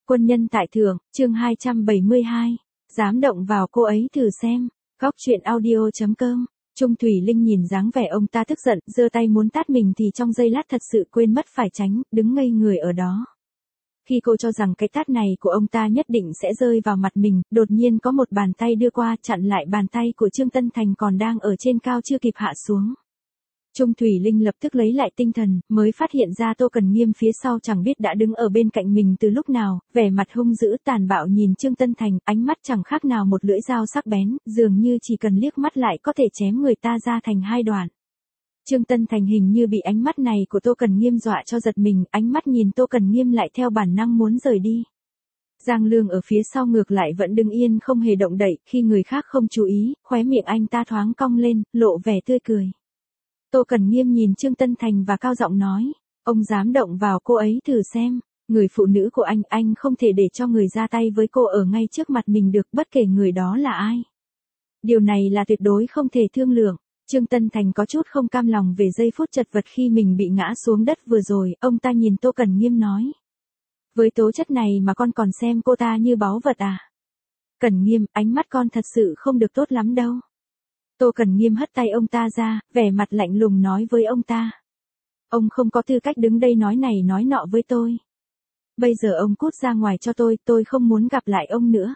Quân nhân tại thượng, chương 272. Dám động vào cô ấy thử xem. Góc truyện audio.com. Trung Thủy Linh nhìn dáng vẻ ông ta tức giận, giơ tay muốn tát mình thì trong giây lát thật sự quên mất phải tránh, đứng ngây người ở đó. Khi cô cho rằng cái tát này của ông ta nhất định sẽ rơi vào mặt mình, đột nhiên có một bàn tay đưa qua chặn lại bàn tay của Trương Tân Thành còn đang ở trên cao chưa kịp hạ xuống. Trung Thủy Linh lập tức lấy lại tinh thần, mới phát hiện ra Tô Cần Nghiêm phía sau chẳng biết đã đứng ở bên cạnh mình từ lúc nào, vẻ mặt hung dữ tàn bạo nhìn Trương Tân Thành, ánh mắt chẳng khác nào một lưỡi dao sắc bén, dường như chỉ cần liếc mắt lại có thể chém người ta ra thành hai đoạn. Trương Tân Thành hình như bị ánh mắt này của Tô Cần Nghiêm dọa cho giật mình, ánh mắt nhìn Tô Cần Nghiêm lại theo bản năng muốn rời đi. Giang Lương ở phía sau ngược lại vẫn đứng yên không hề động đậy, khi người khác không chú ý, khóe miệng anh ta thoáng cong lên, lộ vẻ tươi cười. Tô Cần Nghiêm nhìn Trương Tân Thành và cao giọng nói, ông dám động vào cô ấy thử xem, người phụ nữ của anh không thể để cho người ra tay với cô ở ngay trước mặt mình được, bất kể người đó là ai. Điều này là tuyệt đối không thể thương lượng. Trương Tân Thành có chút không cam lòng về giây phút chật vật khi mình bị ngã xuống đất vừa rồi, ông ta nhìn Tô Cần Nghiêm nói. Với tố chất này mà con còn xem cô ta như báu vật à? Cần Nghiêm, ánh mắt con thật sự không được tốt lắm đâu. Tô Cần Nghiêm hất tay ông ta ra, vẻ mặt lạnh lùng nói với ông ta. Ông không có tư cách đứng đây nói này nói nọ với tôi. Bây giờ ông cút ra ngoài cho tôi không muốn gặp lại ông nữa.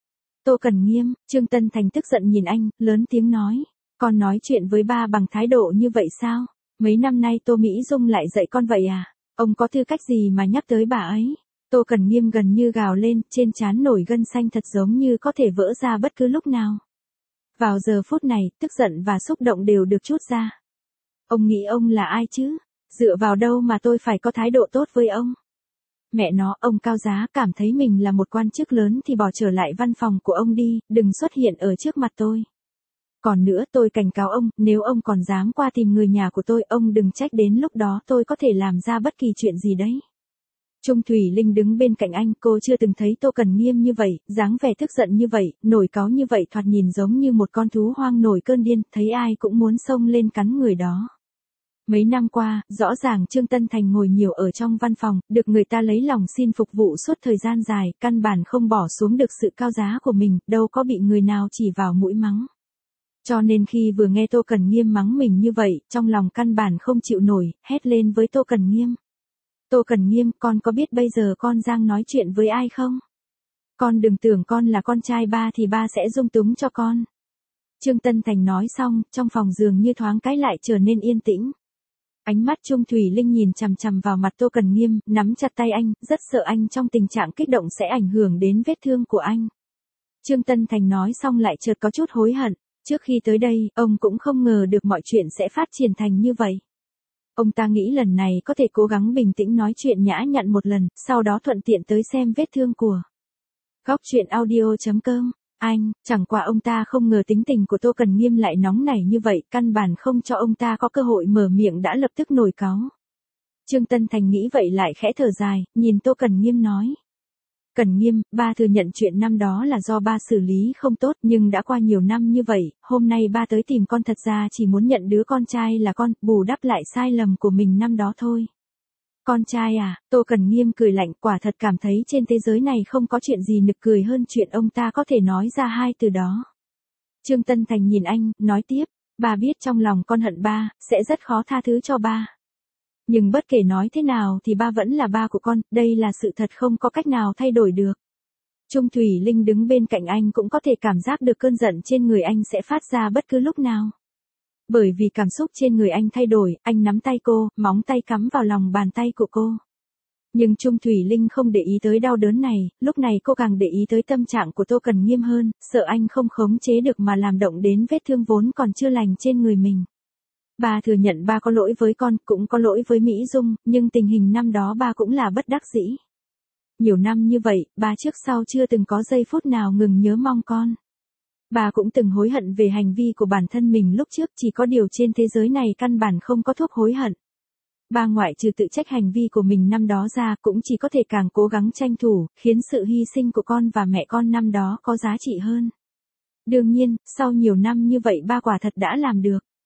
Tô Cần Nghiêm, Trương Tân Thành tức giận nhìn anh, lớn tiếng nói. Con nói chuyện với ba bằng thái độ như vậy sao? Mấy năm nay Tô Mỹ Dung lại dạy con vậy à? Ông có tư cách gì mà nhắc tới bà ấy? Tô Cần Nghiêm gần như gào lên, trên trán nổi gân xanh thật giống như có thể vỡ ra bất cứ lúc nào. Vào giờ phút này, tức giận và xúc động đều được trút ra. Ông nghĩ ông là ai chứ? Dựa vào đâu mà tôi phải có thái độ tốt với ông? Mẹ nó, ông cao giá cảm thấy mình là một quan chức lớn thì bỏ trở lại văn phòng của ông đi, đừng xuất hiện ở trước mặt tôi. Còn nữa tôi cảnh cáo ông, nếu ông còn dám qua tìm người nhà của tôi, ông đừng trách đến lúc đó tôi có thể làm ra bất kỳ chuyện gì đấy. Trung Thủy Linh đứng bên cạnh anh, cô chưa từng thấy Tô Cần Nghiêm như vậy, dáng vẻ tức giận như vậy, nổi cáu như vậy, thoạt nhìn giống như một con thú hoang nổi cơn điên, thấy ai cũng muốn xông lên cắn người đó. Mấy năm qua, rõ ràng Trương Tân Thành ngồi nhiều ở trong văn phòng, được người ta lấy lòng xin phục vụ suốt thời gian dài, căn bản không bỏ xuống được sự cao giá của mình, đâu có bị người nào chỉ vào mũi mắng. Cho nên khi vừa nghe Tô Cần Nghiêm mắng mình như vậy, trong lòng căn bản không chịu nổi, hét lên với Tô Cần Nghiêm. Tô Cần Nghiêm, con có biết bây giờ con đang nói chuyện với ai không? Con đừng tưởng con là con trai ba thì ba sẽ dung túng cho con. Trương Tân Thành nói xong, trong phòng dường như thoáng cái lại trở nên yên tĩnh. Ánh mắt Trung Thủy Linh nhìn chằm chằm vào mặt Tô Cần Nghiêm, nắm chặt tay anh, rất sợ anh trong tình trạng kích động sẽ ảnh hưởng đến vết thương của anh. Trương Tân Thành nói xong lại chợt có chút hối hận. Trước khi tới đây, ông cũng không ngờ được mọi chuyện sẽ phát triển thành như vậy. Ông ta nghĩ lần này có thể cố gắng bình tĩnh nói chuyện nhã nhặn một lần, sau đó thuận tiện tới xem vết thương của. Góc truyện audio.com. Anh, chẳng qua ông ta không ngờ tính tình của Tô Cần Nghiêm lại nóng nảy như vậy, căn bản không cho ông ta có cơ hội mở miệng đã lập tức nổi cáu. Trương Tân Thành nghĩ vậy lại khẽ thở dài, nhìn Tô Cần Nghiêm nói. Cần Nghiêm, ba thừa nhận chuyện năm đó là do ba xử lý không tốt, nhưng đã qua nhiều năm như vậy, hôm nay ba tới tìm con thật ra chỉ muốn nhận đứa con trai là con, bù đắp lại sai lầm của mình năm đó thôi. Con trai à? Tô Cần Nghiêm cười lạnh, quả thật cảm thấy trên thế giới này không có chuyện gì nực cười hơn chuyện ông ta có thể nói ra hai từ đó. Trương Tân Thành nhìn anh, nói tiếp, ba biết trong lòng con hận ba, sẽ rất khó tha thứ cho ba. Nhưng bất kể nói thế nào thì ba vẫn là ba của con, đây là sự thật không có cách nào thay đổi được. Trung Thủy Linh đứng bên cạnh anh cũng có thể cảm giác được cơn giận trên người anh sẽ phát ra bất cứ lúc nào. Bởi vì cảm xúc trên người anh thay đổi, anh nắm tay cô, móng tay cắm vào lòng bàn tay của cô. Nhưng Trung Thủy Linh không để ý tới đau đớn này, lúc này cô càng để ý tới tâm trạng của Tô Cần Nghiêm hơn, sợ anh không khống chế được mà làm động đến vết thương vốn còn chưa lành trên người mình. Ba thừa nhận ba có lỗi với con, cũng có lỗi với Mỹ Dung, nhưng tình hình năm đó ba cũng là bất đắc dĩ. Nhiều năm như vậy, ba trước sau chưa từng có giây phút nào ngừng nhớ mong con. Ba cũng từng hối hận về hành vi của bản thân mình lúc trước, chỉ có điều trên thế giới này căn bản không có thuốc hối hận. Ba ngoại trừ tự trách hành vi của mình năm đó ra, cũng chỉ có thể càng cố gắng tranh thủ, khiến sự hy sinh của con và mẹ con năm đó có giá trị hơn. Đương nhiên, sau nhiều năm như vậy ba quả thật đã làm được.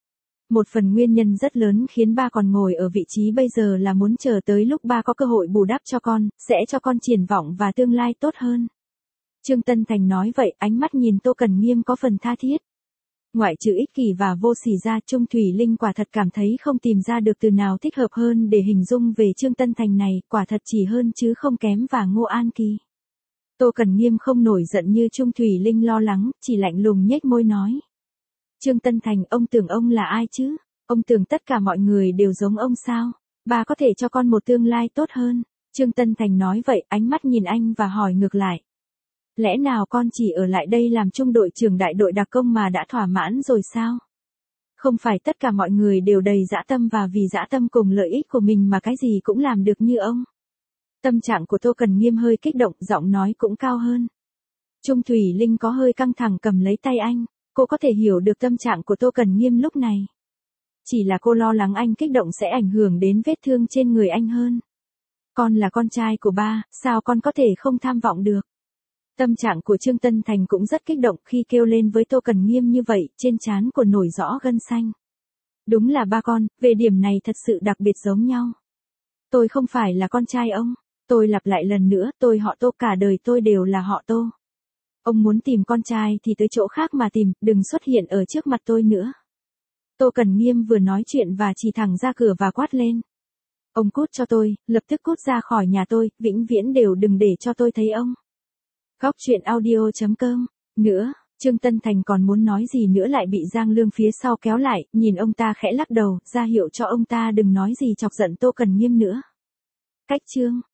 Một phần nguyên nhân rất lớn khiến ba còn ngồi ở vị trí bây giờ là muốn chờ tới lúc ba có cơ hội bù đắp cho con, sẽ cho con triển vọng và tương lai tốt hơn. Trương Tân Thành nói vậy, ánh mắt nhìn Tô Cần Nghiêm có phần tha thiết. Ngoại trừ ích kỷ và vô sỉ ra, Trung Thủy Linh quả thật cảm thấy không tìm ra được từ nào thích hợp hơn để hình dung về Trương Tân Thành này, quả thật chỉ hơn chứ không kém và Ngô An Kỳ. Tô Cần Nghiêm không nổi giận như Trung Thủy Linh lo lắng, chỉ lạnh lùng nhếch môi nói. Trương Tân Thành, ông tưởng ông là ai chứ? Ông tưởng tất cả mọi người đều giống ông sao? Ba có thể cho con một tương lai tốt hơn. Trương Tân Thành nói vậy, ánh mắt nhìn anh và hỏi ngược lại. Lẽ nào con chỉ ở lại đây làm trung đội trưởng đại đội đặc công mà đã thỏa mãn rồi sao? Không phải tất cả mọi người đều đầy dã tâm và vì dã tâm cùng lợi ích của mình mà cái gì cũng làm được như ông. Tâm trạng của Tô Cần Nghiêm hơi kích động, giọng nói cũng cao hơn. Trung Thủy Linh có hơi căng thẳng cầm lấy tay anh, cô có thể hiểu được tâm trạng của Tô Cần Nghiêm lúc này. Chỉ là cô lo lắng anh kích động sẽ ảnh hưởng đến vết thương trên người anh hơn. Con là con trai của ba, sao con có thể không tham vọng được? Tâm trạng của Trương Tân Thành cũng rất kích động khi kêu lên với Tô Cần Nghiêm như vậy, trên trán của nổi rõ gân xanh. Đúng là ba con, về điểm này thật sự đặc biệt giống nhau. Tôi không phải là con trai ông, tôi lặp lại lần nữa, tôi họ Tô, cả đời tôi đều là họ Tô. Ông muốn tìm con trai thì tới chỗ khác mà tìm, đừng xuất hiện ở trước mặt tôi nữa. Tô Cần Nghiêm vừa nói chuyện và chỉ thẳng ra cửa và quát lên. Ông cút cho tôi, lập tức cút ra khỏi nhà tôi, vĩnh viễn đều đừng để cho tôi thấy ông. Góc truyện audio.com. Nữa, Trương Tân Thành còn muốn nói gì nữa lại bị Giang Lương phía sau kéo lại, nhìn ông ta khẽ lắc đầu, ra hiệu cho ông ta đừng nói gì chọc giận Tô Cần Nghiêm nữa. Cách chương